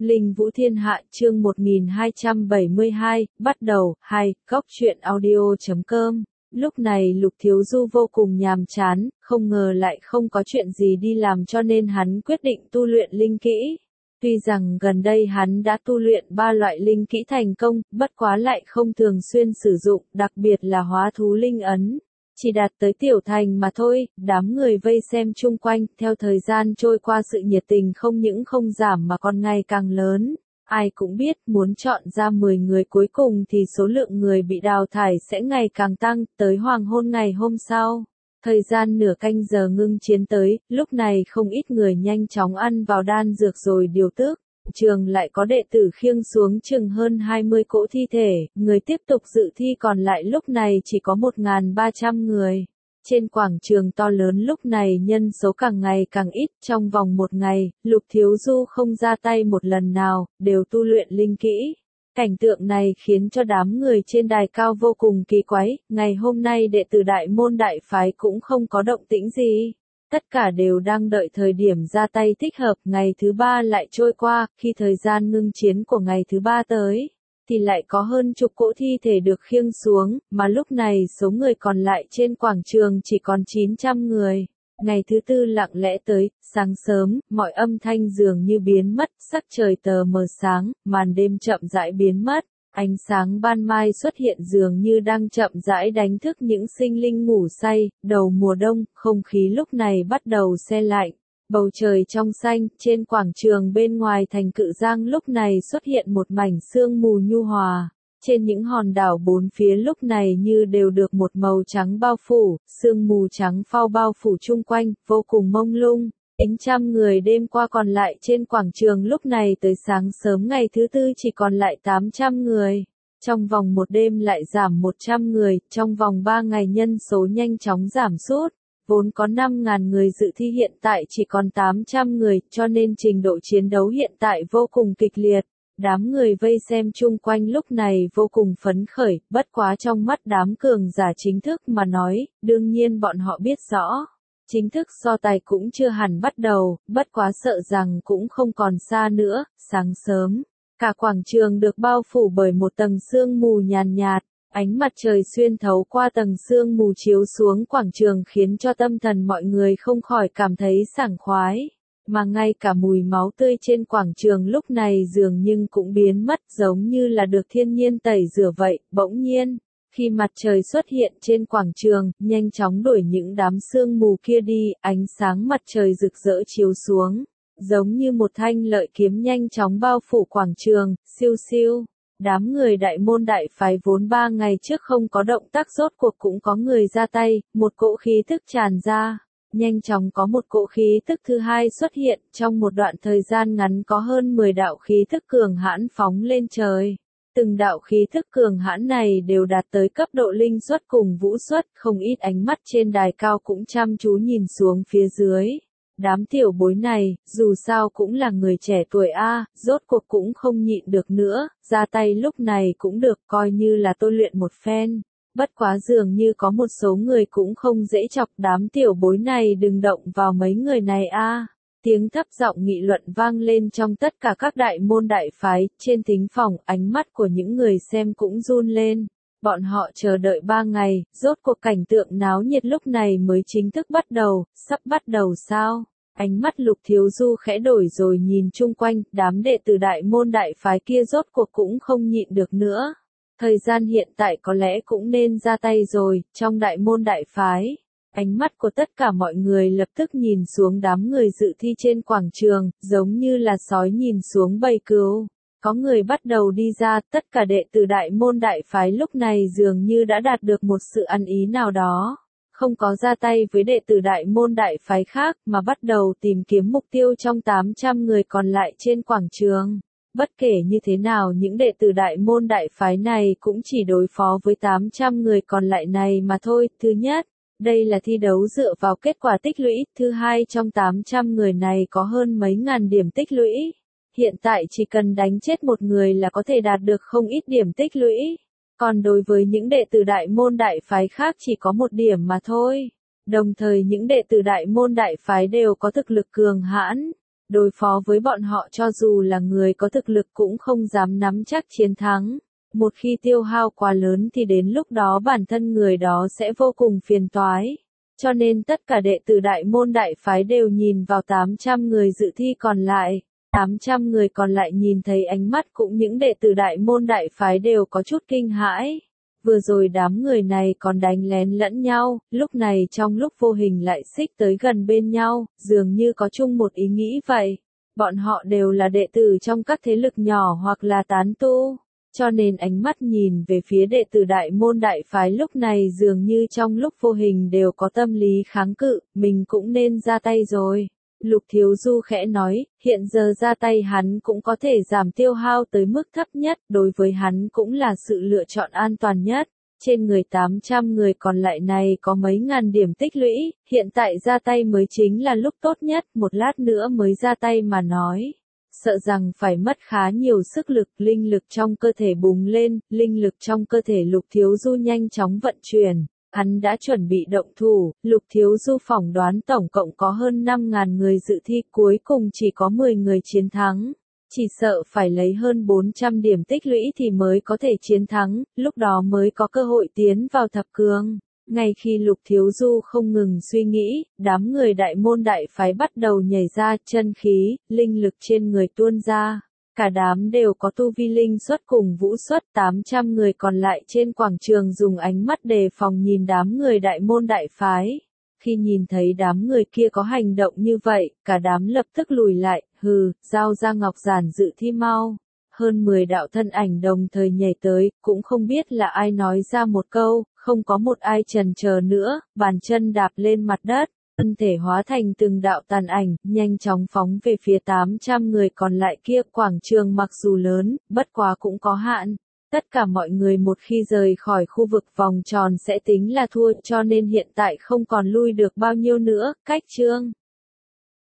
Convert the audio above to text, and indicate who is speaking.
Speaker 1: Linh Vũ Thiên Hạ chương 1272, bắt đầu, 2, góc truyện audio.com. Lúc này Lục Thiếu Du vô cùng nhàm chán, không ngờ lại không có chuyện gì đi làm cho nên hắn quyết định tu luyện linh kỹ. Tuy rằng gần đây hắn đã tu luyện 3 loại linh kỹ thành công, bất quá lại không thường xuyên sử dụng, đặc biệt là hóa thú linh ấn. Chỉ đạt tới tiểu thành mà thôi, đám người vây xem chung quanh, theo thời gian trôi qua sự nhiệt tình không những không giảm mà còn ngày càng lớn. Ai cũng biết muốn chọn ra 10 người cuối cùng thì số lượng người bị đào thải sẽ ngày càng tăng, tới hoàng hôn ngày hôm sau. Thời gian nửa canh giờ ngưng chiến tới, lúc này không ít người nhanh chóng ăn vào đan dược rồi điều tức. Trường lại có đệ tử khiêng xuống chừng hơn 20 cỗ thi thể, người tiếp tục dự thi còn lại lúc này chỉ có 1.300 người. Trên quảng trường to lớn lúc này nhân số càng ngày càng ít, trong vòng một ngày, Lục Thiếu Du không ra tay một lần nào, đều tu luyện linh kỹ. Cảnh tượng này khiến cho đám người trên đài cao vô cùng kỳ quái, ngày hôm nay đệ tử đại môn đại phái cũng không có động tĩnh gì. Tất cả đều đang đợi thời điểm ra tay thích hợp, ngày thứ 3 lại trôi qua, khi thời gian ngưng chiến của ngày thứ 3 tới, thì lại có hơn chục cỗ thi thể được khiêng xuống, mà lúc này số người còn lại trên quảng trường chỉ còn 900 người. Ngày thứ 4 lặng lẽ tới, sáng sớm, mọi âm thanh dường như biến mất, sắc trời tờ mờ sáng, màn đêm chậm rãi biến mất. Ánh sáng ban mai xuất hiện dường như đang chậm rãi đánh thức những sinh linh ngủ say, đầu mùa đông, không khí lúc này bắt đầu se lạnh. Bầu trời trong xanh, trên quảng trường bên ngoài thành Cự Giang lúc này xuất hiện một mảnh sương mù nhu hòa. Trên những hòn đảo bốn phía lúc này như đều được một màu trắng bao phủ, sương mù trắng phao bao phủ chung quanh, vô cùng mông lung. Tính trăm người đêm qua còn lại trên quảng trường lúc này tới sáng sớm ngày thứ 4 chỉ còn lại 800 người. Trong vòng một đêm lại giảm 100 người, trong vòng 3 ngày nhân số nhanh chóng giảm sút. Vốn có 5.000 người dự thi hiện tại chỉ còn 800 người, cho nên trình độ chiến đấu hiện tại vô cùng kịch liệt. Đám người vây xem chung quanh lúc này vô cùng phấn khởi, bất quá trong mắt đám cường giả chính thức mà nói, đương nhiên bọn họ biết rõ. Chính thức so tài cũng chưa hẳn bắt đầu, bất quá sợ rằng cũng không còn xa nữa. Sáng sớm, cả quảng trường được bao phủ bởi một tầng sương mù nhàn nhạt, ánh mặt trời xuyên thấu qua tầng sương mù chiếu xuống quảng trường khiến cho tâm thần mọi người không khỏi cảm thấy sảng khoái. Mà ngay cả mùi máu tươi trên quảng trường lúc này dường như cũng biến mất, giống như là được thiên nhiên tẩy rửa vậy. Bỗng nhiên, khi mặt trời xuất hiện trên quảng trường, nhanh chóng đuổi những đám sương mù kia đi, ánh sáng mặt trời rực rỡ chiếu xuống, giống như một thanh lợi kiếm nhanh chóng bao phủ quảng trường, siêu siêu. Đám người đại môn đại phái vốn 3 ngày trước không có động tác rốt cuộc cũng có người ra tay, một cỗ khí thức tràn ra. Nhanh chóng có một cỗ khí tức thứ hai xuất hiện, trong một đoạn thời gian ngắn có hơn 10 đạo khí thức cường hãn phóng lên trời. Từng đạo khí thức cường hãn này đều đạt tới cấp độ linh xuất cùng vũ xuất, không ít ánh mắt trên đài cao cũng chăm chú nhìn xuống phía dưới. Đám tiểu bối này, dù sao cũng là người trẻ tuổi rốt cuộc cũng không nhịn được nữa, ra tay lúc này cũng được coi như là tôi luyện một phen. Bất quá dường như có một số người cũng không dễ chọc, đám tiểu bối này đừng động vào mấy người này Tiếng thấp giọng nghị luận vang lên trong tất cả các đại môn đại phái, trên thính phòng, ánh mắt của những người xem cũng run lên. Bọn họ chờ đợi 3 ngày, rốt cuộc cảnh tượng náo nhiệt lúc này mới chính thức bắt đầu, sắp bắt đầu sao? Ánh mắt Lục Thiếu Du khẽ đổi rồi nhìn chung quanh, đám đệ tử đại môn đại phái kia rốt cuộc cũng không nhịn được nữa. Thời gian hiện tại có lẽ cũng nên ra tay rồi, trong đại môn đại phái. Ánh mắt của tất cả mọi người lập tức nhìn xuống đám người dự thi trên quảng trường, giống như là sói nhìn xuống bầy cừu. Có người bắt đầu đi ra, tất cả đệ tử đại môn đại phái lúc này dường như đã đạt được một sự ăn ý nào đó. Không có ra tay với đệ tử đại môn đại phái khác mà bắt đầu tìm kiếm mục tiêu trong 800 người còn lại trên quảng trường. Bất kể như thế nào những đệ tử đại môn đại phái này cũng chỉ đối phó với 800 người còn lại này mà thôi. Thứ nhất, đây là thi đấu dựa vào kết quả tích lũy. Thứ hai, trong 800 người này có hơn mấy ngàn điểm tích lũy. Hiện tại chỉ cần đánh chết một người là có thể đạt được không ít điểm tích lũy. Còn đối với những đệ tử đại môn đại phái khác chỉ có một điểm mà thôi. Đồng thời những đệ tử đại môn đại phái đều có thực lực cường hãn. đối phó với bọn họ cho dù là người có thực lực cũng không dám nắm chắc chiến thắng. Một khi tiêu hao quá lớn thì đến lúc đó bản thân người đó sẽ vô cùng phiền toái. Cho nên tất cả đệ tử đại môn đại phái đều nhìn vào 800 người dự thi còn lại. 800 người còn lại nhìn thấy ánh mắt cũng những đệ tử đại môn đại phái đều có chút kinh hãi. Vừa rồi đám người này còn đánh lén lẫn nhau, lúc này trong lúc vô hình lại xích tới gần bên nhau, dường như có chung một ý nghĩ vậy. Bọn họ đều là đệ tử trong các thế lực nhỏ hoặc là tán tu, cho nên ánh mắt nhìn về phía đệ tử đại môn đại phái lúc này dường như trong lúc vô hình đều có tâm lý kháng cự, mình cũng nên ra tay rồi. Lục Thiếu Du khẽ nói, hiện giờ ra tay hắn cũng có thể giảm tiêu hao tới mức thấp nhất, đối với hắn cũng là sự lựa chọn an toàn nhất. Trên người 800 người còn lại này có mấy ngàn điểm tích lũy, hiện tại ra tay mới chính là lúc tốt nhất, một lát nữa mới ra tay mà nói. Sợ rằng phải mất khá nhiều sức lực, linh lực trong cơ thể bùng lên, linh lực trong cơ thể Lục Thiếu Du nhanh chóng vận chuyển. Hắn đã chuẩn bị động thủ, Lục Thiếu Du phỏng đoán tổng cộng có hơn 5.000 người dự thi, cuối cùng chỉ có 10 người chiến thắng. Chỉ sợ phải lấy hơn 400 điểm tích lũy thì mới có thể chiến thắng, lúc đó mới có cơ hội tiến vào thập cường. Ngay khi Lục Thiếu Du không ngừng suy nghĩ, đám người đại môn đại phái bắt đầu nhảy ra, chân khí, linh lực trên người tuôn ra. Cả đám đều có tu vi linh xuất cùng vũ xuất, 800 người còn lại trên quảng trường dùng ánh mắt đề phòng nhìn đám người đại môn đại phái. Khi nhìn thấy đám người kia có hành động như vậy, cả đám lập tức lùi lại, hừ, giao ra ngọc giản dự thi mau. Hơn 10 đạo thân ảnh đồng thời nhảy tới, cũng không biết là ai nói ra một câu, không có một ai chần chờ nữa, bàn chân đạp lên mặt đất. Thân thể hóa thành từng đạo tàn ảnh, nhanh chóng phóng về phía 800 người còn lại kia. Quảng trường mặc dù lớn, bất quá cũng có hạn. Tất cả mọi người một khi rời khỏi khu vực vòng tròn sẽ tính là thua, cho nên hiện tại không còn lui được bao nhiêu nữa. Cách chương